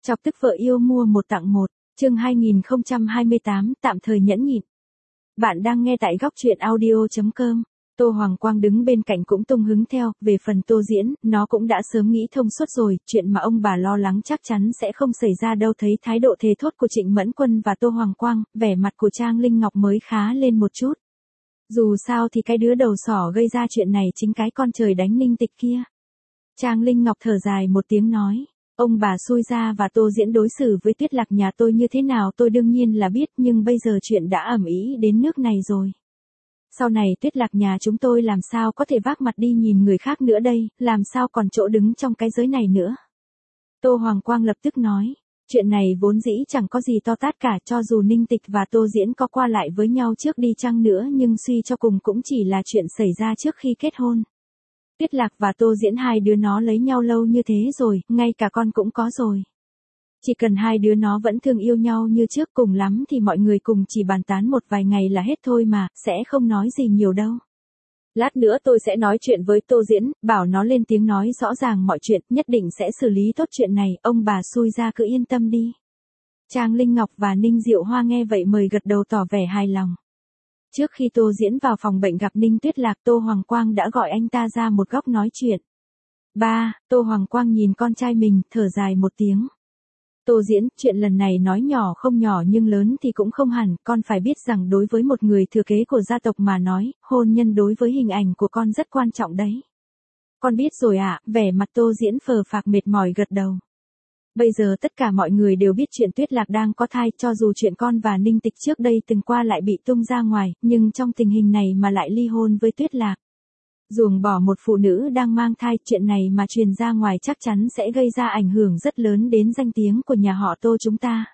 Chọc tức vợ yêu mua một tặng một, chương 2028 tạm thời nhẫn nhịn. Bạn đang nghe tại góc truyện audio.com. Tô Hoàng Quang đứng bên cạnh cũng tung hứng theo, về phần Tô Diễn, nó cũng đã sớm nghĩ thông suốt rồi, chuyện mà ông bà lo lắng chắc chắn sẽ không xảy ra đâu. Thấy thái độ thề thốt của Trịnh Mẫn Quân và Tô Hoàng Quang, vẻ mặt của Trang Linh Ngọc mới khá lên một chút. Dù sao thì cái đứa đầu sỏ gây ra chuyện này chính cái con trời đánh Ninh Tịch kia. Trang Linh Ngọc thở dài một tiếng nói. Ông bà xui ra và Tô Diễn đối xử với Tuyết Lạc nhà tôi như thế nào tôi đương nhiên là biết, nhưng bây giờ chuyện đã ầm ĩ đến nước này rồi. Sau này Tuyết Lạc nhà chúng tôi làm sao có thể vác mặt đi nhìn người khác nữa đây, làm sao còn chỗ đứng trong cái giới này nữa. Tô Hoàng Quang lập tức nói, chuyện này vốn dĩ chẳng có gì to tát cả, cho dù Ninh Tịch và Tô Diễn có qua lại với nhau trước đi chăng nữa nhưng suy cho cùng cũng chỉ là chuyện xảy ra trước khi kết hôn. Tuyết Lạc và Tô Diễn hai đứa nó lấy nhau lâu như thế rồi, ngay cả con cũng có rồi. Chỉ cần hai đứa nó vẫn thương yêu nhau như trước, cùng lắm thì mọi người cùng chỉ bàn tán một vài ngày là hết thôi mà, sẽ không nói gì nhiều đâu. Lát nữa tôi sẽ nói chuyện với Tô Diễn, bảo nó lên tiếng nói rõ ràng mọi chuyện, nhất định sẽ xử lý tốt chuyện này, ông bà xui ra cứ yên tâm đi. Trang Linh Ngọc và Ninh Diệu Hoa nghe vậy mời gật đầu tỏ vẻ hài lòng. Trước khi Tô Diễn vào phòng bệnh gặp Ninh Tuyết Lạc, Tô Hoàng Quang đã gọi anh ta ra một góc nói chuyện. Ba, Tô Hoàng Quang nhìn con trai mình, thở dài một tiếng. Tô Diễn, chuyện lần này nói nhỏ không nhỏ nhưng lớn thì cũng không hẳn, con phải biết rằng đối với một người thừa kế của gia tộc mà nói, hôn nhân đối với hình ảnh của con rất quan trọng đấy. Con biết rồi ạ, vẻ mặt Tô Diễn phờ phạc mệt mỏi gật đầu. Bây giờ tất cả mọi người đều biết chuyện Tuyết Lạc đang có thai, cho dù chuyện con và Ninh Tịch trước đây từng qua lại bị tung ra ngoài, nhưng trong tình hình này mà lại ly hôn với Tuyết Lạc. Ruồng bỏ một phụ nữ đang mang thai, chuyện này mà truyền ra ngoài chắc chắn sẽ gây ra ảnh hưởng rất lớn đến danh tiếng của nhà họ Tô chúng ta.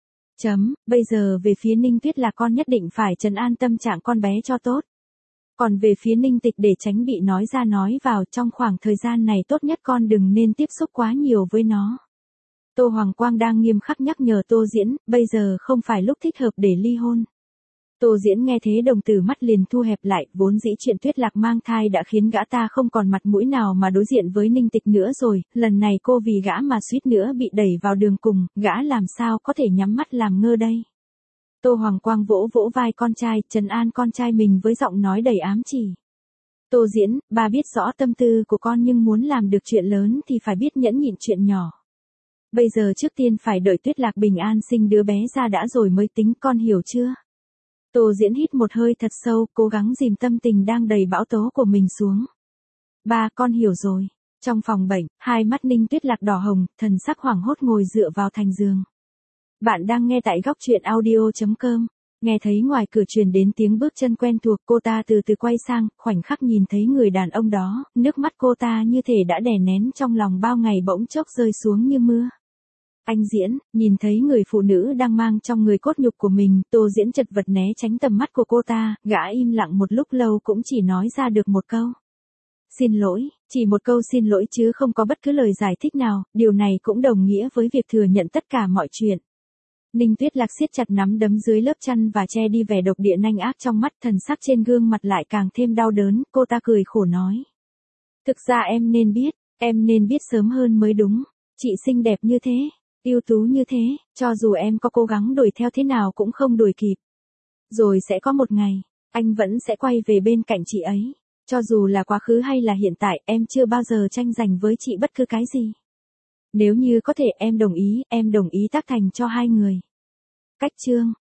Bây giờ về phía Ninh Tuyết Lạc con nhất định phải trấn an tâm trạng con bé cho tốt. Còn về phía Ninh Tịch để tránh bị nói ra nói vào trong khoảng thời gian này tốt nhất con đừng nên tiếp xúc quá nhiều với nó. Tô Hoàng Quang đang nghiêm khắc nhắc nhở Tô Diễn, bây giờ không phải lúc thích hợp để ly hôn. Tô Diễn nghe thế đồng tử mắt liền thu hẹp lại, vốn dĩ chuyện Tuyết Lạc mang thai đã khiến gã ta không còn mặt mũi nào mà đối diện với Ninh Tịch nữa rồi, lần này cô vì gã mà suýt nữa bị đẩy vào đường cùng, gã làm sao có thể nhắm mắt làm ngơ đây. Tô Hoàng Quang vỗ vỗ vai con trai, trấn an con trai mình với giọng nói đầy ám chỉ. Tô Diễn, ba biết rõ tâm tư của con nhưng muốn làm được chuyện lớn thì phải biết nhẫn nhịn chuyện nhỏ. Bây giờ trước tiên phải đợi Tuyết Lạc bình an sinh đứa bé ra đã rồi mới tính, con hiểu chưa? Tô Diễn hít một hơi thật sâu, cố gắng dìm tâm tình đang đầy bão tố của mình xuống. Ba, con hiểu rồi. Trong phòng bệnh, hai mắt Ninh Tuyết Lạc đỏ hồng, thần sắc hoảng hốt ngồi dựa vào thành giường. Bạn đang nghe tại góc truyện audio.com. Nghe thấy ngoài cửa truyền đến tiếng bước chân quen thuộc, cô ta từ từ quay sang, khoảnh khắc nhìn thấy người đàn ông đó, nước mắt cô ta như thể đã đè nén trong lòng bao ngày bỗng chốc rơi xuống như mưa. Anh Diễn, nhìn thấy người phụ nữ đang mang trong người cốt nhục của mình, Tô Diễn chật vật né tránh tầm mắt của cô ta, gã im lặng một lúc lâu cũng chỉ nói ra được một câu. Xin lỗi, chỉ một câu xin lỗi chứ không có bất cứ lời giải thích nào, điều này cũng đồng nghĩa với việc thừa nhận tất cả mọi chuyện. Ninh Tuyết Lạc siết chặt nắm đấm dưới lớp chăn và che đi vẻ độc địa nanh ác trong mắt, thần sắc trên gương mặt lại càng thêm đau đớn, cô ta cười khổ nói. Thực ra em nên biết sớm hơn mới đúng, chị xinh đẹp như thế. Ưu tú như thế, cho dù em có cố gắng đuổi theo thế nào cũng không đuổi kịp. Rồi sẽ có một ngày, anh vẫn sẽ quay về bên cạnh chị ấy. Cho dù là quá khứ hay là hiện tại, em chưa bao giờ tranh giành với chị bất cứ cái gì. Nếu như có thể em đồng ý tác thành cho hai người. Cách chương.